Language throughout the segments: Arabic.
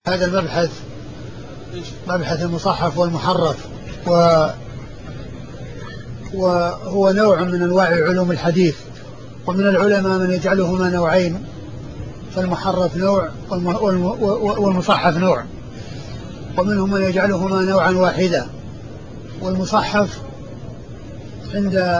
هذا المبحث مبحث المصحف والمحرف، وهو نوع من أنواع علوم الحديث. ومن العلماء من يجعلهما نوعين، فالمحرف نوع والمصحف نوع، ومنهم من يجعلهما نوعا واحدا. والمصحف عند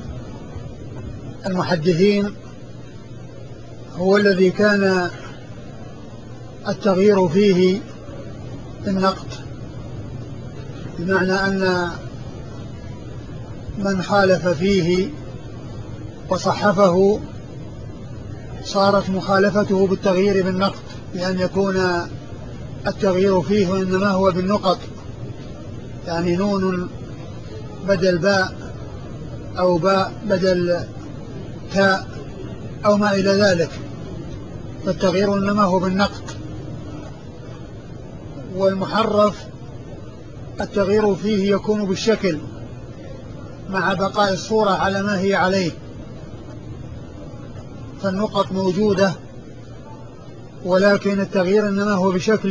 المحدثين هو الذي كان التغيير فيه النقد، بمعنى أن من خالف فيه وصحفه صارت مخالفته بالتغيير بالنقد، بأن يكون التغيير فيه إنما هو بالنقط، يعني نون بدل باء أو باء بدل تاء أو ما إلى ذلك، فالتغيير إنما هو بالنقد. والمحرف التغيير فيه يكون بالشكل مع بقاء الصورة على ما هي عليه، فالنقط موجودة ولكن التغيير إنما هو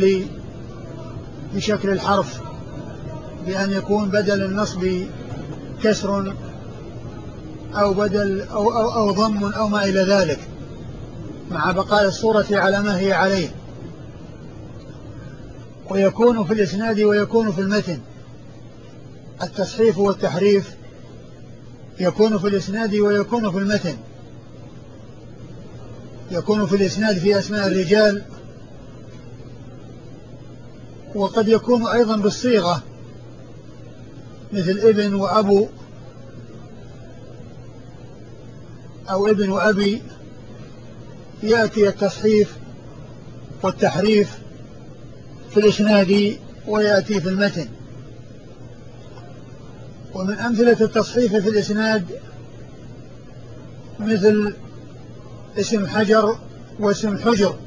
بشكل الحرف، بأن يكون بدل النصب كسر أو بدل أو ضم أو ما إلى ذلك، مع بقاء الصورة على ما هي عليه. ويكون في الإسناد ويكون في المتن. التصحيف والتحريف يكون في الإسناد ويكون في المتن. يكون في الإسناد في أسماء الرجال، وقد يكون أيضا بالصيغة، مثل ابن وأبو أو ابن وأبي، يأتي التصحيف والتحريف في الإسناد ويأتي في المتن. ومن أمثلة التصحيف في الإسناد مثل اسم حجر واسم حجر،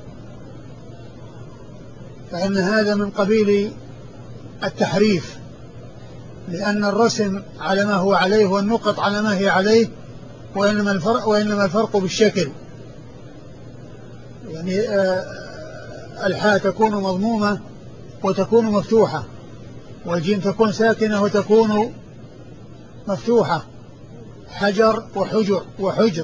فإن هذا من قبيل التحريف، لأن الرسم على ما هو عليه والنقط على ما هي عليه، وإنما الفرق بالشكل. يعني الحاء تكون مضمومة وتكون مفتوحة، والجيم تكون ساكنة وتكون مفتوحة، حجر وحجر وحجر،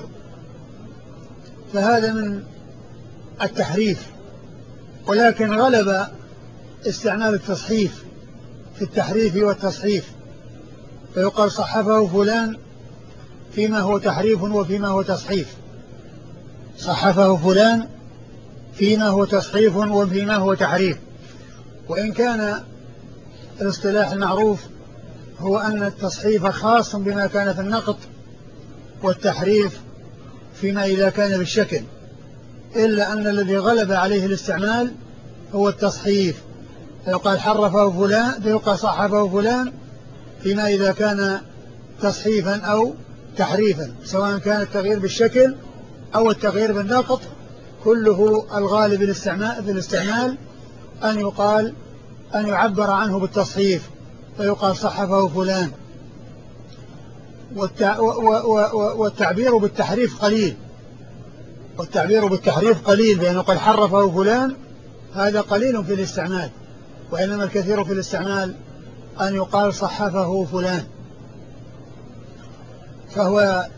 فهذا من التحريف. ولكن غلب استعمال التصحيف في التحريف والتصحيف، فيقال صحفه فلان فيما هو تحريف وفيما هو تصحيف، صحفه فلان فيما هو تصحيف وفيما هو تحريف. وإن كان الاصطلاح المعروف هو أن التصحيف خاص بما كان في النقط، والتحريف فيما إذا كان بالشكل، إلا أن الذي غلب عليه الاستعمال هو التصحيف، فيقال حرفه فلان، فيقال صحفه فلان فيما إذا كان تصحيفا أو تحريفا، سواء كان التغيير بالشكل أو التغيير بالنقط، كله الغالب في الاستعمال أن يعبر عنه بالتصحيف، فيقال صحفه فلان. والتعبير بالتحريف قليل، بأن يقال حرفه فلان، هذا قليل في الاستعمال، وإنما الكثير في الاستعمال أن يقال صحفه فلان. فهو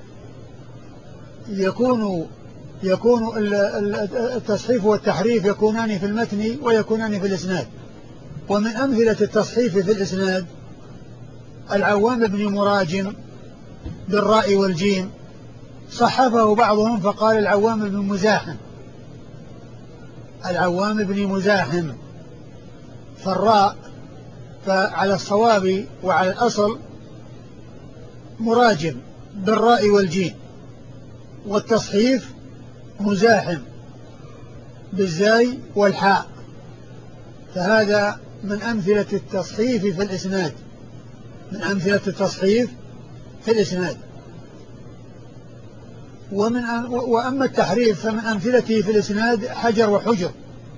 يكون التصحيف والتحريف يكونان في المتن ويكونان في الإسناد. ومن أمثلة التصحيف في الإسناد العوام بن مراجم بالراء والجيم، صحفه بعضهم فقال العوام بن مزاحم، فالراء فعلى الصواب وعلى الأصل مراجم بالراء والجيم، والتصحيف مزاحم بالزاي والحاء، فهذا من أمثلة التصحيف في الإسناد. وأما التحريف فمن أمثلته في الإسناد حجر وحجر،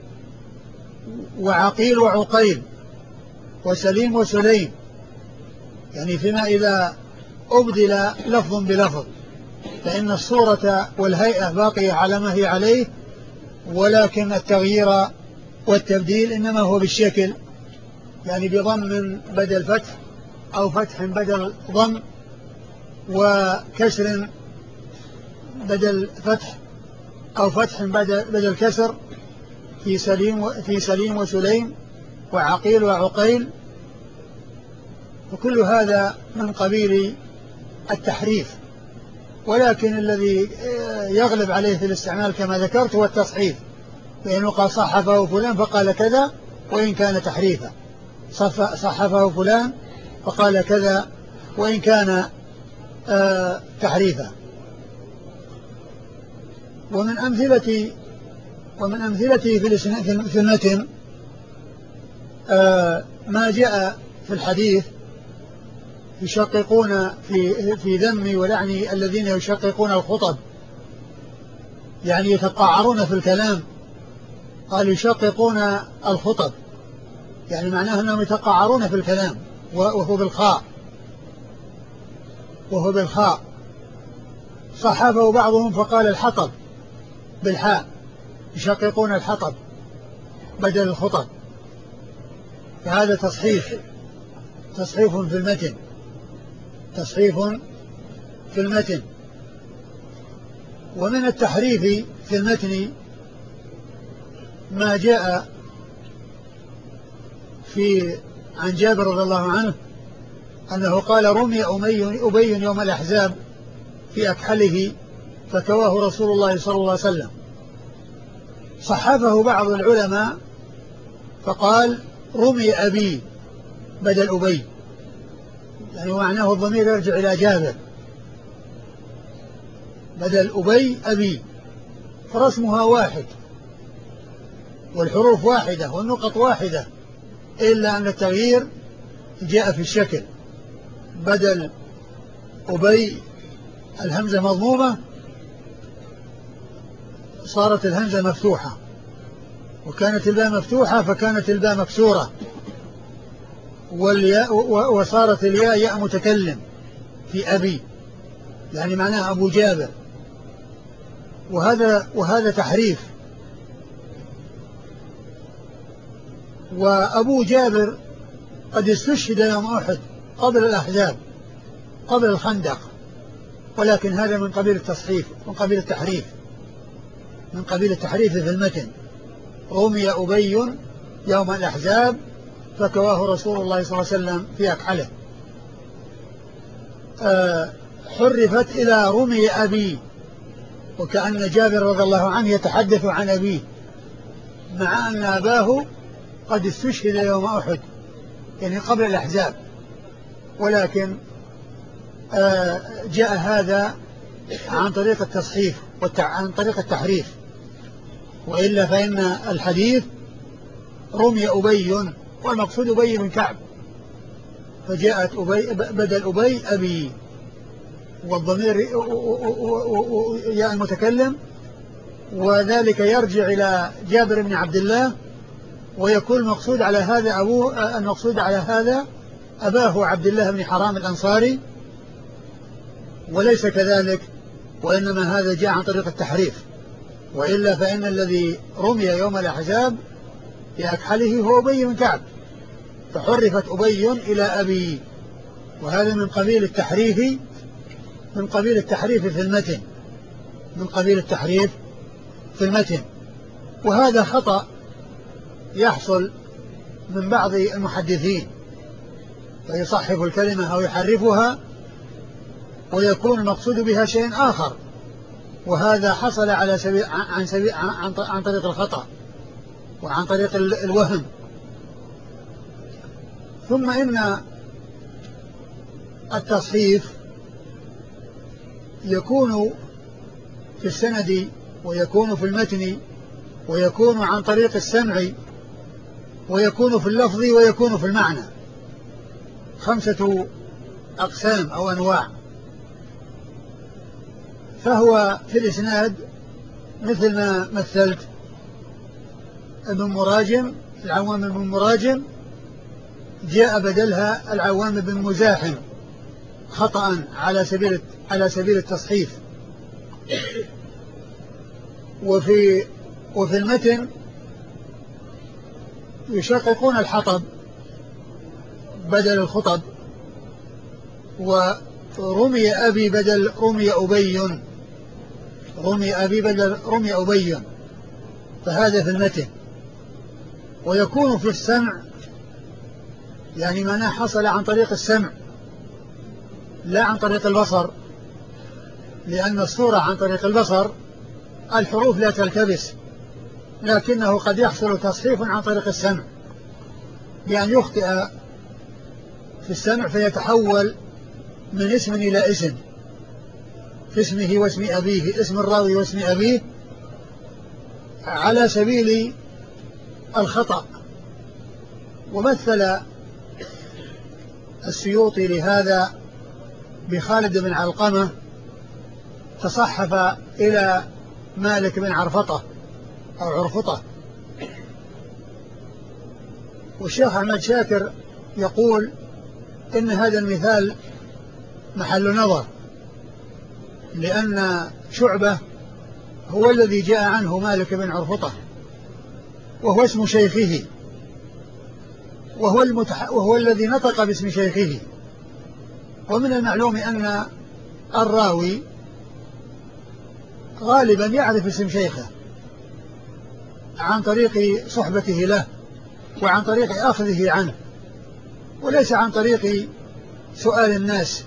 وعقيل وعقيل، وسليم وسليم، يعني فيما إذا أبدل لفظ بلفظ، فإن الصورة والهيئة باقية على ما هي عليه، ولكن التغيير والتبديل إنما هو بالشكل، يعني بضم بدل فتح أو فتح بدل ضم وكسر بدل فتح أو فتح بدل كسر في سليم وسليم وعقيل وعقيل، وكل هذا من قبيل التحريف. ولكن الذي يغلب عليه في الاستعمال كما ذكرت هو التصحيف، لأنه قال صحفه فلان فقال كذا وإن كان تحريفا، صحفه فلان فقال كذا وإن كان تحريفا. ومن أمثلته في المتن ما جاء في الحديث يشققون في ذم ولعن الذين يشققون الخطب، يعني يتقعرون في الكلام. قال يشققون الخطب، يعني معناه أنهم يتقعرون في الكلام، وهو بالخاء. صحفه بعضهم فقال الحطب بالحاء، يشققون الحطب بدل الخطب، فهذا تصحيف في المتن. ومن التحريف في المتن ما جاء عن جابر رضي الله عنه أنه قال رمي أبي يوم الأحزاب في أكحله فكواه رسول الله صلى الله عليه وسلم. صحفه بعض العلماء فقال رمي أبي بدل أبي، يعني معناه الضمير يرجع إلى جابر، بدل أبي أبي، فرسمها واحد والحروف واحدة والنقط واحدة، إلا أن التغيير جاء في الشكل. بدل أبي الهمزة مضمومة صارت الهمزة مفتوحة، وكانت الباء مفتوحة فكانت الباء مكسورة، وصارت الياء ياء متكلم في أبي، يعني معناها أبو جابر. وهذا تحريف. وأبو جابر قد استشهد يوم أحد قبل الأحزاب، قبل الخندق، ولكن هذا من قبيل التصحيف، من قبيل التحريف في المتن. رمي أبي يوم الأحزاب فكواه رسول الله صلى الله عليه وسلم في أكحله. حرفت إلى رمي أبي، وكأن جابر رضي الله عنه يتحدث عن أبيه، مع أن أباه قد استشهد يوم أحد، يعني قبل الأحزاب، ولكن جاء هذا عن طريق التصحيف عن طريق التحريف. وإلا فإن الحديث رمي أبي والمقصود أبي بن كعب، فجاءت بدل أبي أبي، والضمير ياء المتكلم، وذلك يرجع إلى جابر بن عبد الله، ويكون المقصود على هذا أباه عبد الله بن حرام الأنصاري، وليس كذلك، وإنما هذا جاء عن طريق التحريف. وإلا فإن الذي رمي يوم الأحزاب في أكحله هو أبي بن كعب، فحرفت أبي إلى أبي، وهذا من قبيل التحريف في المتن. وهذا خطأ يحصل من بعض المحدثين، فيصحف الكلمة أو يحرفها ويكون المقصود بها شيء آخر، وهذا حصل عن طريق الخطأ وعن طريق الوهم. ثم إن التصحيف يكون في السند ويكون في المتن ويكون عن طريق السمع ويكون في اللفظ ويكون في المعنى، 5 أقسام أو أنواع. فهو في الإسناد مثل ما مثلت، العوام بن مراجم جاء بدلها العوام بن مزاحم خطأ على سبيل التصحيف. وفي المتن يشققون الحطب بدل الخطب، ورمي أبي بدل رمي أبي، رمي أبي بدل رمي أبي، فهذا في المتن. ويكون في السمع يعني معناه حصل عن طريق السمع لا عن طريق البصر، لأن الصورة عن طريق البصر الحروف لا تلتبس، لكنه قد يحصل تصحيف عن طريق السمع، بأن يخطئ في السمع فيتحول من اسم إلى اسم، في اسمه واسم أبيه، اسم الراوي واسم أبيه، على سبيل الخطأ. ومثل السيوطي لهذا بخالد بن علقمة تصحف إلى مالك بن عرفطة أو عرفطة. والشيخ أحمد شاكر يقول إن هذا المثال محل نظر، لأن شعبة هو الذي جاء عنه مالك بن عرفطة، وهو اسم شيخه، وهو الذي نطق باسم شيخه. ومن المعلوم أن الراوي غالبا يعرف اسم شيخه عن طريق صحبته له وعن طريق أخذه عنه، وليس عن طريق سؤال الناس،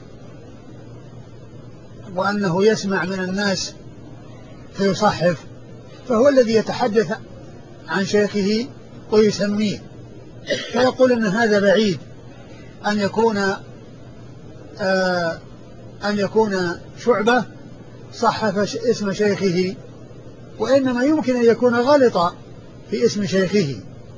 وأنه يسمع من الناس فيصحف، فهو الذي يتحدث عن شيخه ويسميه، فيقول أن هذا بعيد أن يكون شعبة صحف اسم شيخه، وإنما يمكن أن يكون غلط في اسم شيخه،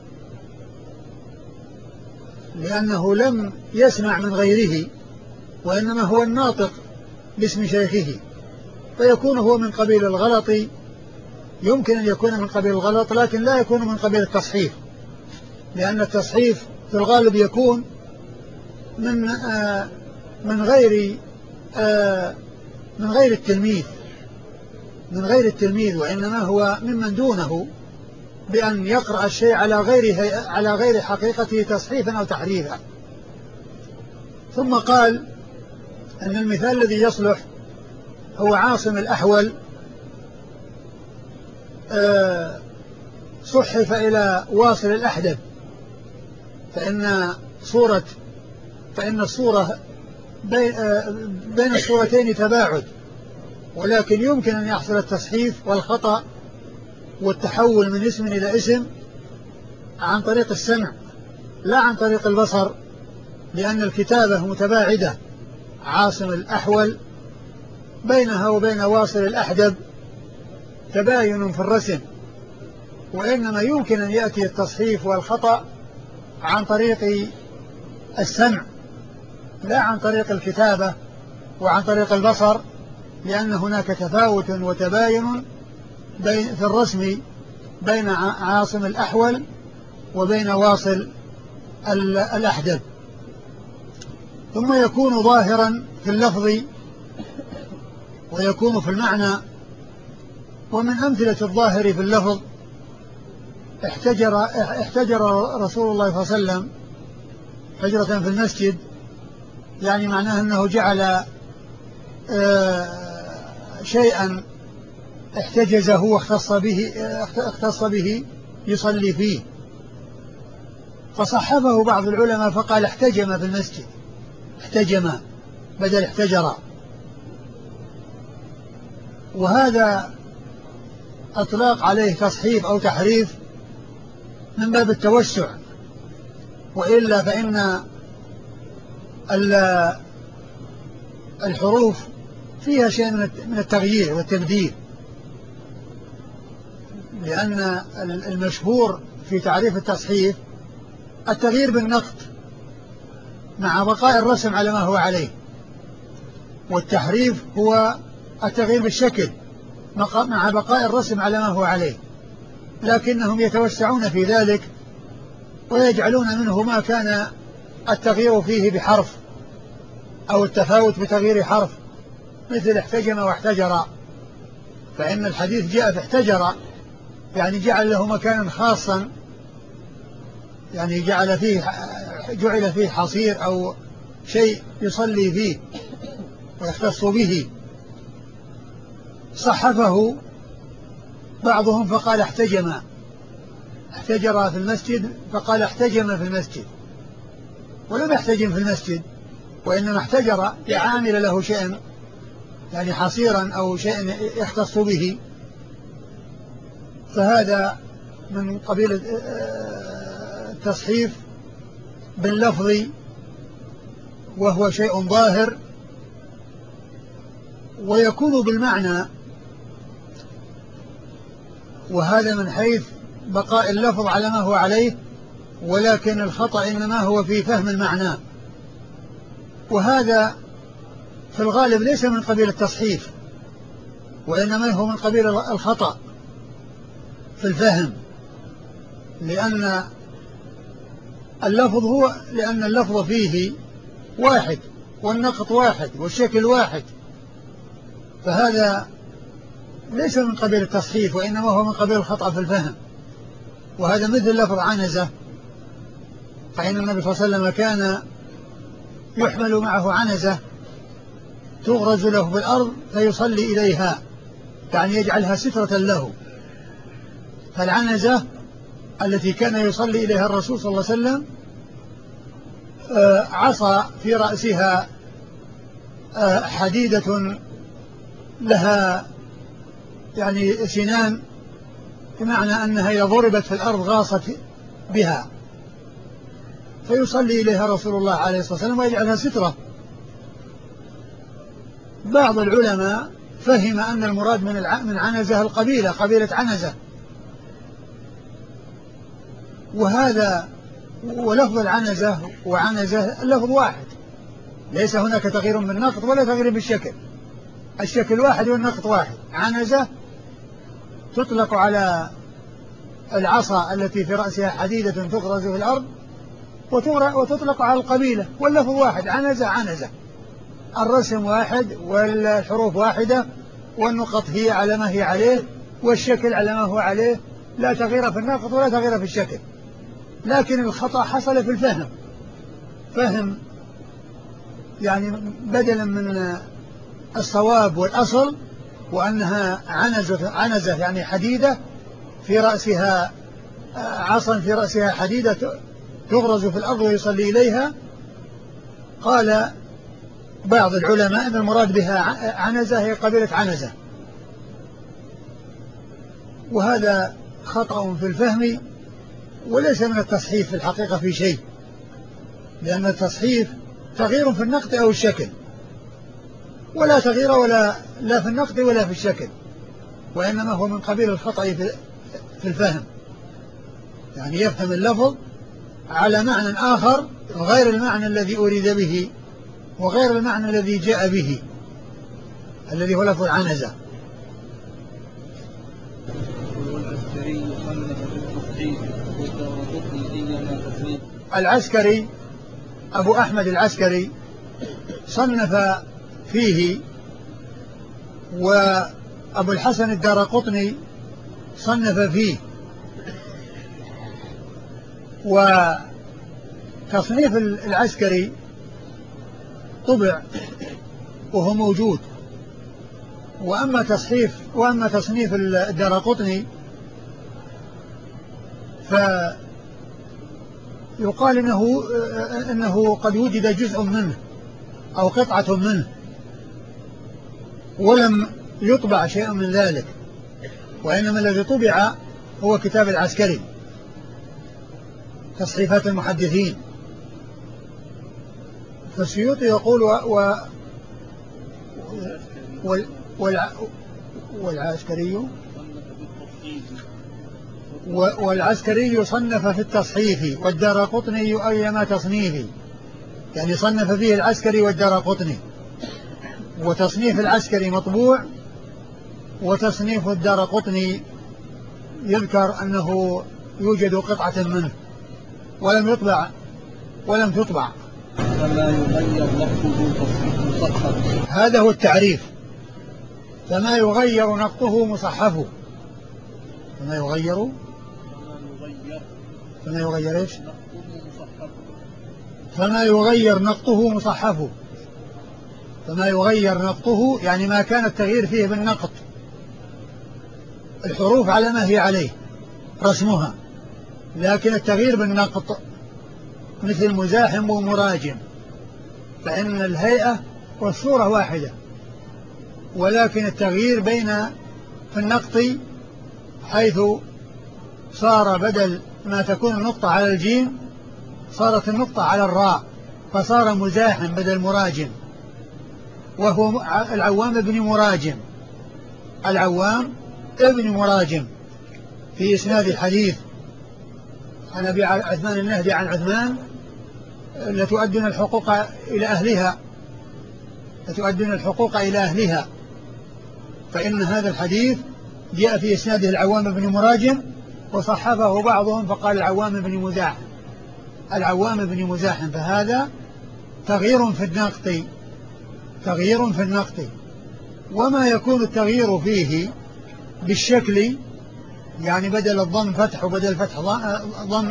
لأنه لم يسمع من غيره، وإنما هو الناطق باسم شيخه، فيكون هو من قبيل الغلط، يمكن أن يكون من قبيل الغلط، لكن لا يكون من قبيل التصحيف، لأن التصحيف في الغالب يكون من غير التلميذ، وإنما هو ممن دونه، بأن يقرأ الشيء على غير حقيقته تصحيفا أو تحريفا. ثم قال أن المثال الذي يصلح هو عاصم الأحول، صحف إلى واصل الأحدب، فإن الصورة بين الصورتين تباعد، ولكن يمكن أن يحصل التصحيف والخطأ والتحول من اسم إلى اسم عن طريق السمع لا عن طريق البصر، لأن الكتابة متباعدة. عاصم الأحول بينها وبين واصل الأحدب تباين في الرسم، وإنما يمكن أن يأتي التصحيف والخطأ عن طريق السمع لا عن طريق الكتابة وعن طريق البصر، لأن هناك تفاوت وتباين في الرسم بين عاصم الأحول وبين واصل الأحدب. ثم يكون ظاهرا في اللفظ ويكون في المعنى. ومن أمثلة الظاهر في اللفظ احتجر رسول الله صلى الله عليه وسلم حجرة في المسجد، يعني معناه أنه جعل شيئا احتجزه واختص به يصلي فيه، فصحفه بعض العلماء فقال احتجم في المسجد، احتجم بدل احتجر. وهذا أطلاق عليه تصحيف أو تحريف من باب التوسع، وإلا فإن الحروف فيها شيء من التغيير والتبديل، لأن المشهور في تعريف التصحيف التغيير بالنقط مع بقاء الرسم على ما هو عليه، والتحريف هو التغيير بالشكل مع بقاء الرسم على ما هو عليه، لكنهم يتوسعون في ذلك ويجعلون منه ما كان التغيير فيه بحرف أو التفاوت بتغيير حرف، مثل احتجم واحتجر، فإن الحديث جاء في احتجر، يعني جعل له مكانا خاصا يعني جعل فيه حصير أو شيء يصلي فيه ويختص به، صحفه بعضهم فقال احتجر في المسجد، فقال احتجم في المسجد، ولم يحتجم في المسجد، وإنما احتجر يعامل له شيئا يعني حصيرا أو شيء يختص به، فهذا من قبيل التصحيف باللفظ، وهو شيء ظاهر، ويكون بالمعنى، وهذا من حيث بقاء اللفظ على ما هو عليه، ولكن الخطأ إنما هو في فهم المعنى، وهذا في الغالب ليس من قبيل التصحيف، وإنما هو من قبيل الخطأ في الفهم، لأن اللفظ فيه واحد والنقط واحد والشكل واحد، فهذا ليس من قبيل التصحيف، وإنما هو من قبيل الخطأ في الفهم. وهذا مثل لفظ عنزة، فإن النبي صلى الله عليه وسلم كان يحمل معه عنزة تغرز له في الأرض فيصلي إليها، يعني يجعلها سترة له. فالعنزة التي كان يصلي إليها الرسول صلى الله عليه وسلم عصا في رأسها حديدة لها يعني سنان، بمعنى أنها إذا ضربت في الأرض غاصت بها، فيصلي إليها رسول الله عليه الصلاة والسلام ويجعلها سترة. بعض العلماء فهم أن المراد من عنزة القبيلة، قبيلة عنزة، وهذا ولفظ العنزة وعنزة اللفظ واحد، ليس هناك تغيير بالنقط ولا تغيير بالشكل، الشكل واحد والنقط واحد. عنزة تطلق على العصا التي في رأسها حديدة تغرز في الأرض، وتطلق على القبيلة، واللفظ واحد، عنزة، الرسم واحد والحروف واحدة والنقط هي على ما هي عليه والشكل على ما هو عليه، لا تغيير في النقط ولا تغيير في الشكل. لكن الخطأ حصل في الفهم، فهم يعني بدلا من الصواب والأصل، وأنها عنزة يعني حديدة في رأسها عصا في رأسها حديدة تغرز في الأرض ويصلي إليها. قال بعض العلماء أن المراد بها عنزة هي قبيلة عنزة، وهذا خطأ في الفهم وليس من التصحيف في الحقيقة في شيء، لأن التصحيف تغيير في النقط أو الشكل، ولا تغيير لا في النقط ولا في الشكل، وإنما هو من قبيل الخطأ في الفهم، يعني يفهم اللفظ على معنى آخر غير المعنى الذي أريد به وغير المعنى الذي جاء به الذي هو لفظ عنزة. العسكري أبو أحمد العسكري صنف فيه، وأبو الحسن الدارقطني صنف فيه. وتصنيف العسكري طبع وهو موجود، وأما تصنيف الدارقطني فيقال إنه قد وجد جزء منه أو قطعة منه، ولم يطبع شيء من ذلك، وإنما الذي طبع هو كتاب العسكري، تصحيفات المحدثين. فالسيوطي يقول والعسكري صنف في التصحيف، والدارقطني أيما تصنيفي، يعني صنف فيه العسكري والدارقطني، وتصنيف العسكري مطبوع، وتصنيف الدارقطني يذكر أنه يوجد قطعة منه ولم تطبع. فما يغير لفظه مصحف، هذا هو التعريف. فما يغير نقطه مصحفه، فما يغير فما يغير إيش؟ نقطه مصحف. فما يغير نقطه مصحفه. فما يغير نقطه يعني ما كان التغيير فيه بالنقط، الحروف على ما هي عليه رسمها، لكن التغيير بالنقط مثل مزاحم ومراجم، فإن الهيئة والصورة واحدة، ولكن التغيير بين في النقط، حيث صار بدل ما تكون النقطة على الجيم صارت النقطة على الراء، فصار مزاحم بدل مراجم، وهو العوام ابن مراجم. العوام ابن مراجم في إسناد الحديث عن أبي عثمان النهدي عن عثمان: لتؤدن الحقوق إلى أهلها، لتؤدن الحقوق إلى أهلها. فإن هذا الحديث جاء في إسناده العوام بن مراجم، وصحفه بعضهم فقال العوام بن مزاحم، العوام بن مزاحم، فهذا تغيير في النقط، تغيير في النقط. وما يكون التغيير فيه بالشكل، يعني بدل الضم فتح وبدل الفتح ضم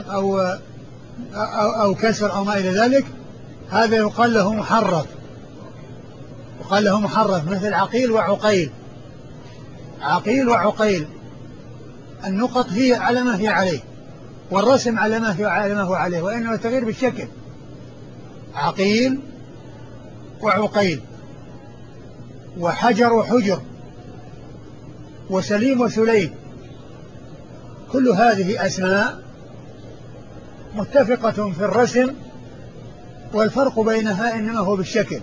أو كسر أو ما إلى ذلك، هذا يقال له محرف، يقال له محرف، مثل عقيل وعقيل. عقيل وعقيل النقط هي على ما هي عليه، والرسم على ما هو عليه، وإنما التغيير بالشكل. عقيل وعقيل، وحجر وحجر، وسليم وسليم، كل هذه أسماء متفقة في الرسم، والفرق بينها إنما هو بالشكل،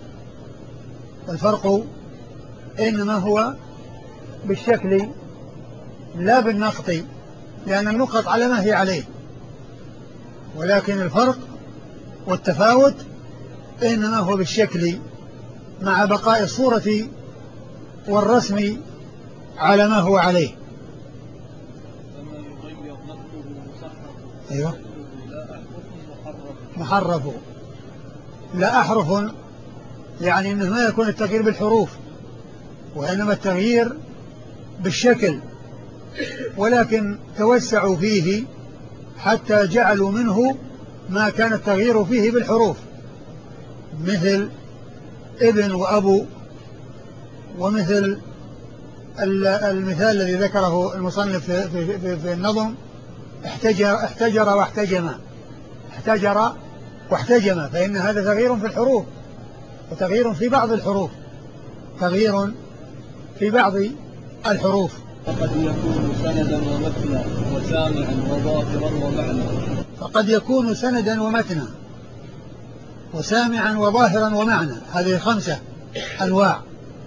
الفرق إنما هو بالشكل لا بالنقط، لأن النقط على ما هي عليه، ولكن الفرق والتفاوت إنما هو بالشكل مع بقاء الصورة والرسم على ما هو عليه. فما يغير نقطه مصحف. أيوة. لا أحرف محرف. لا أحرف يعني أنه ما يكون التغيير بالحروف، وإنما التغيير بالشكل، ولكن توسعوا فيه حتى جعلوا منه ما كان التغيير فيه بالحروف، مثل ابن وأبو، ومثل المثال الذي ذكره المصنف في النظم: احتجر واحتجم، احتجر واحتجم، فإن هذا تغيير في الحروف، وتغيير في بعض الحروف، تغيير في بعض الحروف. فقد يكون سندا ومتنا وسامعا وظاهرا ومعنى. فقد يكون سندا ومتنا وسامعا وظاهرا ومعنى، هذه 5 أنواع،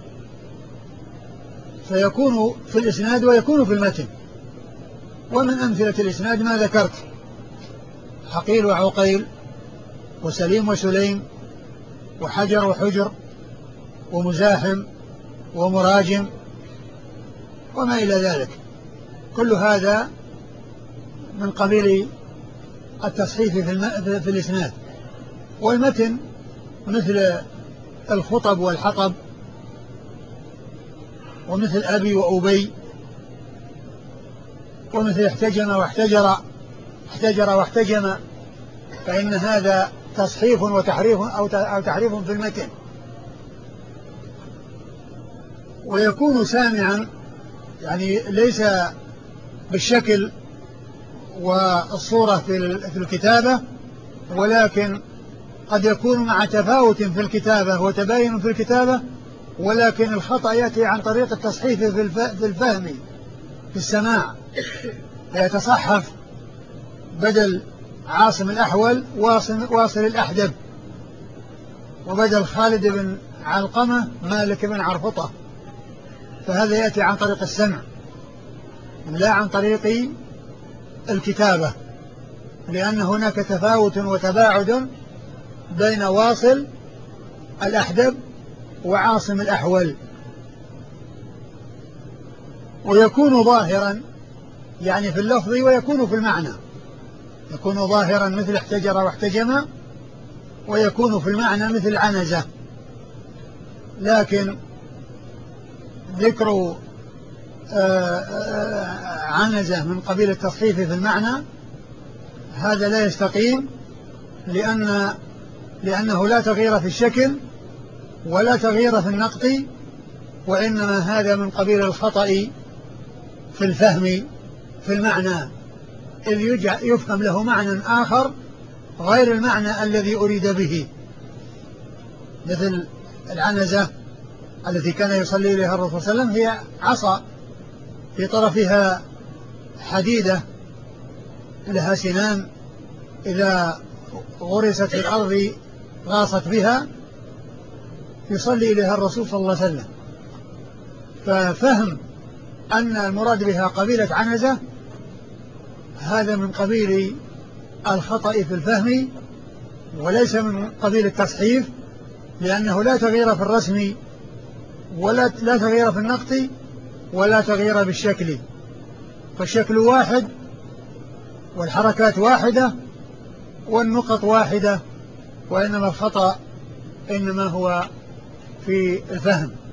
فيكون في الإسناد ويكون في المتن. ومن أمثلة الإسناد ما ذكرت: عقيل وعقيل، وسليم وسليم، وحجر وحجر، ومزاحم ومراجم، وما إلى ذلك، كل هذا من قبيل التصحيف في الإسناد. والمتن مثل الخطب والحطب، ومثل أبي وأبي، ومثل احتجم واحتجر، احتجر واحتجم، فإن هذا تصحيف وتحريف أو تحريف في المتن. ويكون سامعا يعني ليس بالشكل والصورة في الكتابة، ولكن قد يكون مع تفاوت في الكتابة وتباين في الكتابة، ولكن الخطأ يأتي عن طريق التصحيف في الفهم في السماع، فيتصحف بدل عاصم الأحول واصل الأحدب، وبدل خالد بن علقمة مالك بن عرفطة، فهذا يأتي عن طريق السمع لا عن طريق الكتابة، لأن هناك تفاوت وتباعد بين واصل الأحدب وعاصم الأحول. ويكون ظاهرا يعني في اللفظ، ويكون في المعنى، يكون ظاهرا مثل احتجر واحتجم، ويكون في المعنى مثل عنزة. لكن ذكر عنزة من قبيل التصحيف في المعنى هذا لا يستقيم، لأنه لا تغيير في الشكل ولا تغيير في النقط، وإنما هذا من قبيل الخطأ في الفهم في المعنى، إذ يفهم له معنى آخر غير المعنى الذي أريد به، مثل العنزة التي كان يصلي إليها الرسول صلى الله عليه وسلم هي عصا في طرفها حديدة لها سنان، إذا غرست في الأرض غاصت بها، يصلي إليها الرسول صلى الله عليه وسلم. ففهم أن المراد بها قبيلة عنزة هذا من قبيل الخطأ في الفهم وليس من قبيل التصحيف، لأنه لا تغيير في الرسم ولا تغيير في النقط ولا تغيير بالشكل، فالشكل واحد والحركات واحدة والنقط واحدة، وإنما الخطأ إنما هو في الفهم.